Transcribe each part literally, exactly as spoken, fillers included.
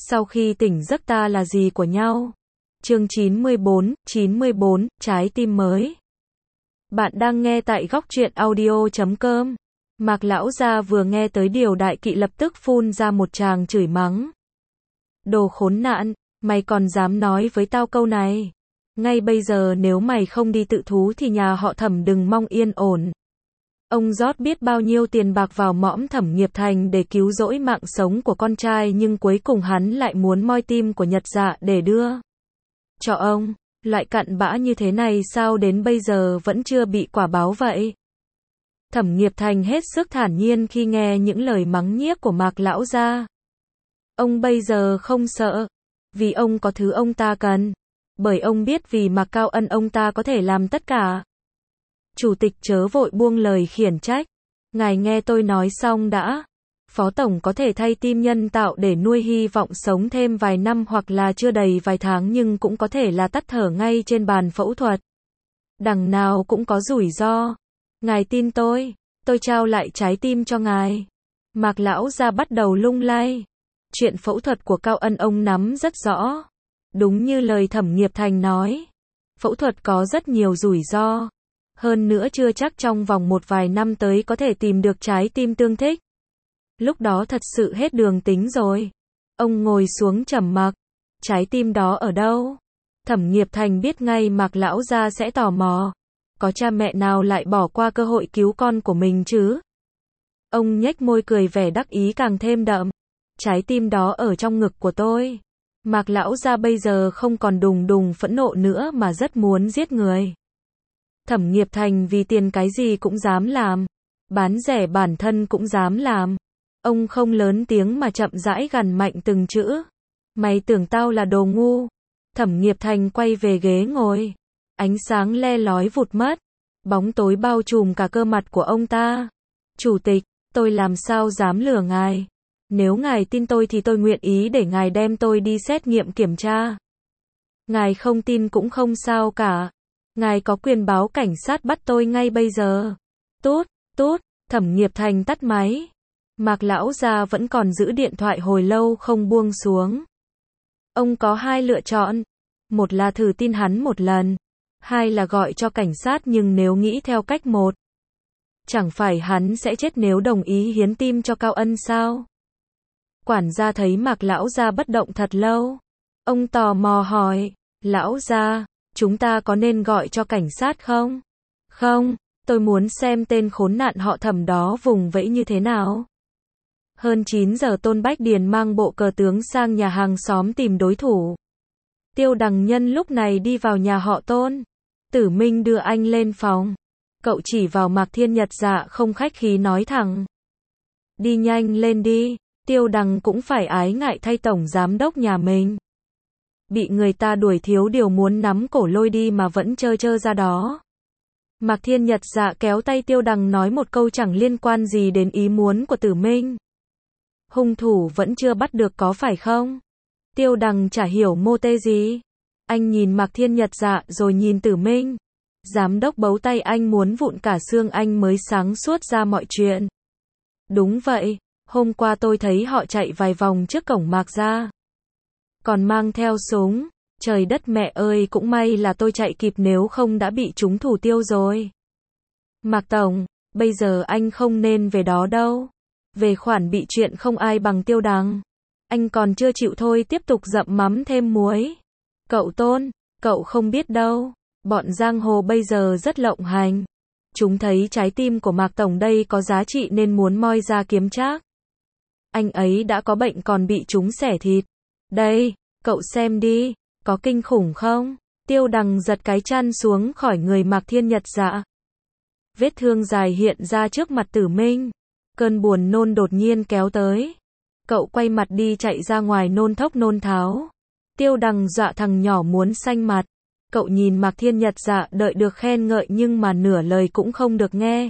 Sau khi tỉnh giấc ta là gì của nhau? Chương chín mươi bốn, chín mươi bốn, trái tim mới. Bạn đang nghe tại góc truyện audio chấm com. Mạc lão gia vừa nghe tới điều Đại Kỵ lập tức phun ra một tràng chửi mắng. Đồ khốn nạn, mày còn dám nói với tao câu này? Ngay bây giờ nếu mày không đi tự thú thì nhà họ Thẩm đừng mong yên ổn. Ông rót biết bao nhiêu tiền bạc vào mõm Thẩm Nghiệp Thành để cứu rỗi mạng sống của con trai, nhưng cuối cùng hắn lại muốn moi tim của Nhật Dạ để đưa cho ông. Loại cặn bã như thế này sao đến bây giờ vẫn chưa bị quả báo vậy? Thẩm Nghiệp Thành hết sức thản nhiên khi nghe những lời mắng nhiếc của Mạc lão gia. Ông bây giờ không sợ, vì ông có thứ ông ta cần. Bởi ông biết vì Mạc Cao Ân ông ta có thể làm tất cả. Chủ tịch chớ vội buông lời khiển trách. Ngài nghe tôi nói xong đã. Phó Tổng có thể thay tim nhân tạo để nuôi hy vọng sống thêm vài năm hoặc là chưa đầy vài tháng, nhưng cũng có thể là tắt thở ngay trên bàn phẫu thuật. Đằng nào cũng có rủi ro. Ngài tin tôi, tôi trao lại trái tim cho ngài. Mạc lão gia bắt đầu lung lay. Chuyện phẫu thuật của Cao Ân ông nắm rất rõ. Đúng như lời Thẩm Nghiệp Thành nói. Phẫu thuật có rất nhiều rủi ro. Hơn nữa chưa chắc trong vòng một vài năm tới có thể tìm được trái tim tương thích. Lúc đó thật sự hết đường tính rồi. Ông ngồi xuống trầm mặc. Trái tim đó ở đâu? Thẩm Nghiệp Thành biết ngay Mạc lão gia sẽ tò mò. Có cha mẹ nào lại bỏ qua cơ hội cứu con của mình chứ? Ông nhếch môi cười, vẻ đắc ý càng thêm đậm. Trái tim đó ở trong ngực của tôi. Mạc lão gia bây giờ không còn đùng đùng phẫn nộ nữa mà rất muốn giết người. Thẩm Nghiệp Thành vì tiền cái gì cũng dám làm. Bán rẻ bản thân cũng dám làm. Ông không lớn tiếng mà chậm rãi gằn mạnh từng chữ. Mày tưởng tao là đồ ngu? Thẩm Nghiệp Thành quay về ghế ngồi. Ánh sáng le lói vụt mất. Bóng tối bao trùm cả cơ mặt của ông ta. Chủ tịch, tôi làm sao dám lừa ngài? Nếu ngài tin tôi thì tôi nguyện ý để ngài đem tôi đi xét nghiệm kiểm tra. Ngài không tin cũng không sao cả. Ngài có quyền báo cảnh sát bắt tôi ngay bây giờ. Tút, tút, Thẩm Nghiệp Thành tắt máy. Mạc lão gia vẫn còn giữ điện thoại hồi lâu không buông xuống. Ông có hai lựa chọn. Một là thử tin hắn một lần. Hai là gọi cho cảnh sát, nhưng nếu nghĩ theo cách một, chẳng phải hắn sẽ chết nếu đồng ý hiến tim cho Cao Ân sao? Quản gia thấy Mạc lão gia bất động thật lâu. Ông tò mò hỏi, lão gia, chúng ta có nên gọi cho cảnh sát không? Không, tôi muốn xem tên khốn nạn họ Thẩm đó vùng vẫy như thế nào. Hơn chín giờ Tôn Bách Điền mang bộ cờ tướng sang nhà hàng xóm tìm đối thủ. Tiêu Đằng Nhân lúc này đi vào nhà họ Tôn. Tử Minh đưa anh lên phòng. Cậu chỉ vào Mạc Thiên Nhật Dạ không khách khí nói thẳng. Đi nhanh lên đi. Tiêu Đằng cũng phải ái ngại thay tổng giám đốc nhà mình. Bị người ta đuổi thiếu điều muốn nắm cổ lôi đi mà vẫn trơ trơ ra đó. Mạc Thiên Nhật Dạ kéo tay Tiêu Đằng nói một câu chẳng liên quan gì đến ý muốn của Tử Minh. Hung thủ vẫn chưa bắt được có phải không? Tiêu Đằng chả hiểu mô tê gì. Anh nhìn Mạc Thiên Nhật Dạ rồi nhìn Tử Minh. Giám đốc bấu tay anh muốn vụn cả xương anh mới sáng suốt ra mọi chuyện. Đúng vậy, hôm qua tôi thấy họ chạy vài vòng trước cổng Mạc gia. Còn mang theo súng. Trời đất mẹ ơi, cũng may là tôi chạy kịp, nếu không đã bị chúng thủ tiêu rồi. Mạc Tổng, bây giờ anh không nên về đó đâu. Về khoản bị chuyện không ai bằng Tiêu Đằng. Anh còn chưa chịu thôi, tiếp tục dậm mắm thêm muối. Cậu Tôn, cậu không biết đâu. Bọn giang hồ bây giờ rất lộng hành. Chúng thấy trái tim của Mạc Tổng đây có giá trị nên muốn moi ra kiếm trác. Anh ấy đã có bệnh còn bị chúng xẻ thịt. Đây, cậu xem đi, có kinh khủng không? Tiêu Đằng giật cái chăn xuống khỏi người Mạc Thiên Nhật Dạ. Vết thương dài hiện ra trước mặt Tử Minh. Cơn buồn nôn đột nhiên kéo tới. Cậu quay mặt đi chạy ra ngoài nôn thốc nôn tháo. Tiêu Đằng dọa thằng nhỏ muốn xanh mặt. Cậu nhìn Mạc Thiên Nhật Dạ đợi được khen ngợi nhưng mà nửa lời cũng không được nghe.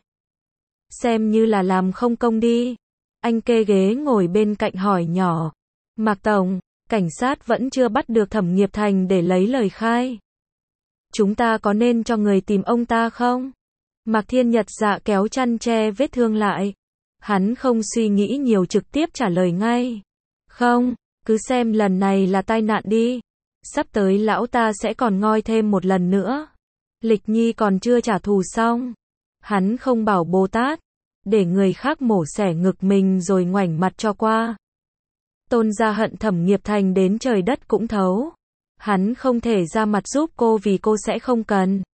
Xem như là làm không công đi. Anh kê ghế ngồi bên cạnh hỏi nhỏ. Mạc Tổng, cảnh sát vẫn chưa bắt được Thẩm Nghiệp Thành để lấy lời khai. Chúng ta có nên cho người tìm ông ta không? Mạc Thiên Nhật Dạ kéo chăn che vết thương lại. Hắn không suy nghĩ nhiều trực tiếp trả lời ngay. Không, Cứ xem lần này là tai nạn đi. Sắp tới lão ta sẽ còn ngoi thêm một lần nữa. Lịch Nhi còn chưa trả thù xong. Hắn không bảo Bồ Tát, để người khác mổ xẻ ngực mình rồi ngoảnh mặt cho qua. Tôn gia hận Thẩm Nghiệp Thành đến trời đất cũng thấu. Hắn không thể ra mặt giúp cô vì cô sẽ không cần.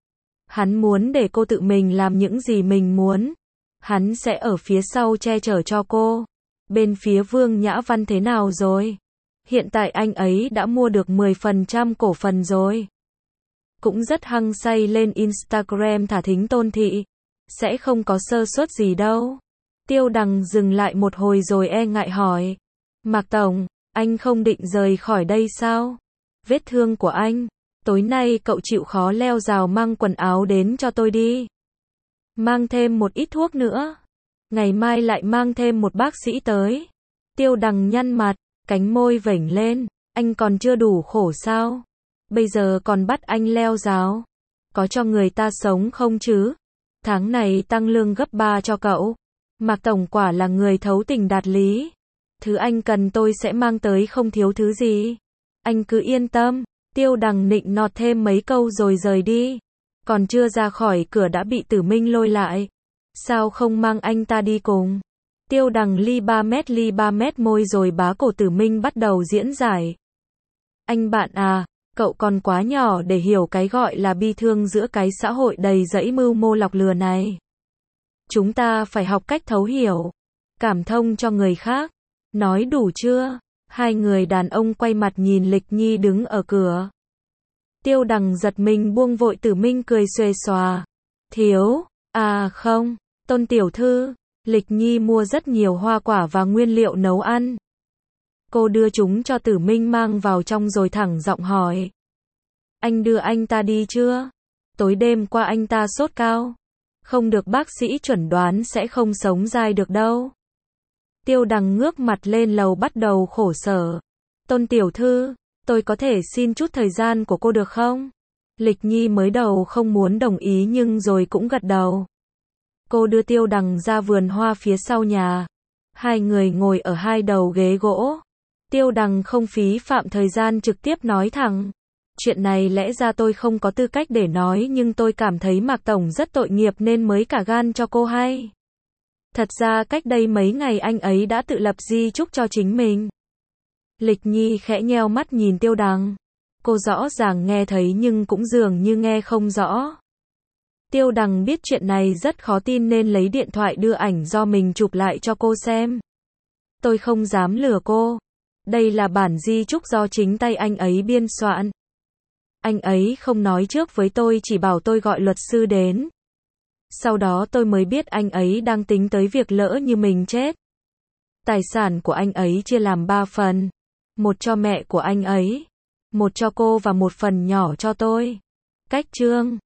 Hắn muốn để cô tự mình làm những gì mình muốn. Hắn sẽ ở phía sau che chở cho cô. Bên phía Vương Nhã Văn thế nào rồi? Hiện tại anh ấy đã mua được mười phần trăm cổ phần rồi. Cũng rất hăng say lên Instagram thả thính Tôn thị. Sẽ không có sơ suất gì đâu. Tiêu Đằng dừng lại một hồi rồi e ngại hỏi. Mạc Tổng, anh không định rời khỏi đây sao? Vết thương của anh, tối nay cậu chịu khó leo rào mang quần áo đến cho tôi đi. Mang thêm một ít thuốc nữa. Ngày mai lại mang thêm một bác sĩ tới. Tiêu Đằng nhăn mặt, cánh môi vểnh lên. Anh còn chưa đủ khổ sao? Bây giờ còn bắt anh leo rào. Có cho người ta sống không chứ? Tháng này tăng lương gấp ba cho cậu. Mạc Tổng quả là người thấu tình đạt lý. Thứ anh cần tôi sẽ mang tới không thiếu thứ gì. Anh cứ yên tâm. Tiêu Đằng nịnh nọt thêm mấy câu rồi rời đi. Còn chưa ra khỏi cửa đã bị Tử Minh lôi lại. Sao không mang anh ta đi cùng? Tiêu Đằng ly ba mét ly ba mét môi rồi bá cổ Tử Minh bắt đầu diễn giải. Anh bạn à, cậu còn quá nhỏ để hiểu cái gọi là bi thương giữa cái xã hội đầy rẫy mưu mô lọc lừa này. Chúng ta phải học cách thấu hiểu, cảm thông cho người khác. Nói đủ chưa? Hai người đàn ông quay mặt nhìn Lịch Nhi đứng ở cửa. Tiêu Đằng giật mình buông vội Tử Minh cười xuề xòa. Thiếu, à không, Tôn tiểu thư, Lịch Nhi mua rất nhiều hoa quả và nguyên liệu nấu ăn. Cô đưa chúng cho Tử Minh mang vào trong rồi thẳng giọng hỏi. Anh đưa anh ta đi chưa? Tối đêm qua anh ta sốt cao. Không được bác sĩ chuẩn đoán sẽ không sống dai được đâu. Tiêu Đằng ngước mặt lên lầu bắt đầu khổ sở. Tôn tiểu thư, tôi có thể xin chút thời gian của cô được không? Lịch Nhi mới đầu không muốn đồng ý nhưng rồi cũng gật đầu. Cô đưa Tiêu Đằng ra vườn hoa phía sau nhà. Hai người ngồi ở hai đầu ghế gỗ. Tiêu Đằng không phí phạm thời gian trực tiếp nói thẳng. Chuyện này lẽ ra tôi không có tư cách để nói nhưng tôi cảm thấy Mạc Tổng rất tội nghiệp nên mới cả gan cho cô hay. Thật ra cách đây mấy ngày anh ấy đã tự lập di chúc cho chính mình. Lịch Nhi khẽ nheo mắt nhìn Tiêu Đằng. Cô rõ ràng nghe thấy nhưng cũng dường như nghe không rõ. Tiêu Đằng biết chuyện này rất khó tin nên lấy điện thoại đưa ảnh do mình chụp lại cho cô xem. Tôi không dám lừa cô. Đây là bản di chúc do chính tay anh ấy biên soạn. Anh ấy không nói trước với tôi, chỉ bảo tôi gọi luật sư đến. Sau đó tôi mới biết anh ấy đang tính tới việc lỡ như mình chết. Tài sản của anh ấy chia làm ba phần. Một cho mẹ của anh ấy, một cho cô và một phần nhỏ cho tôi. Cách chương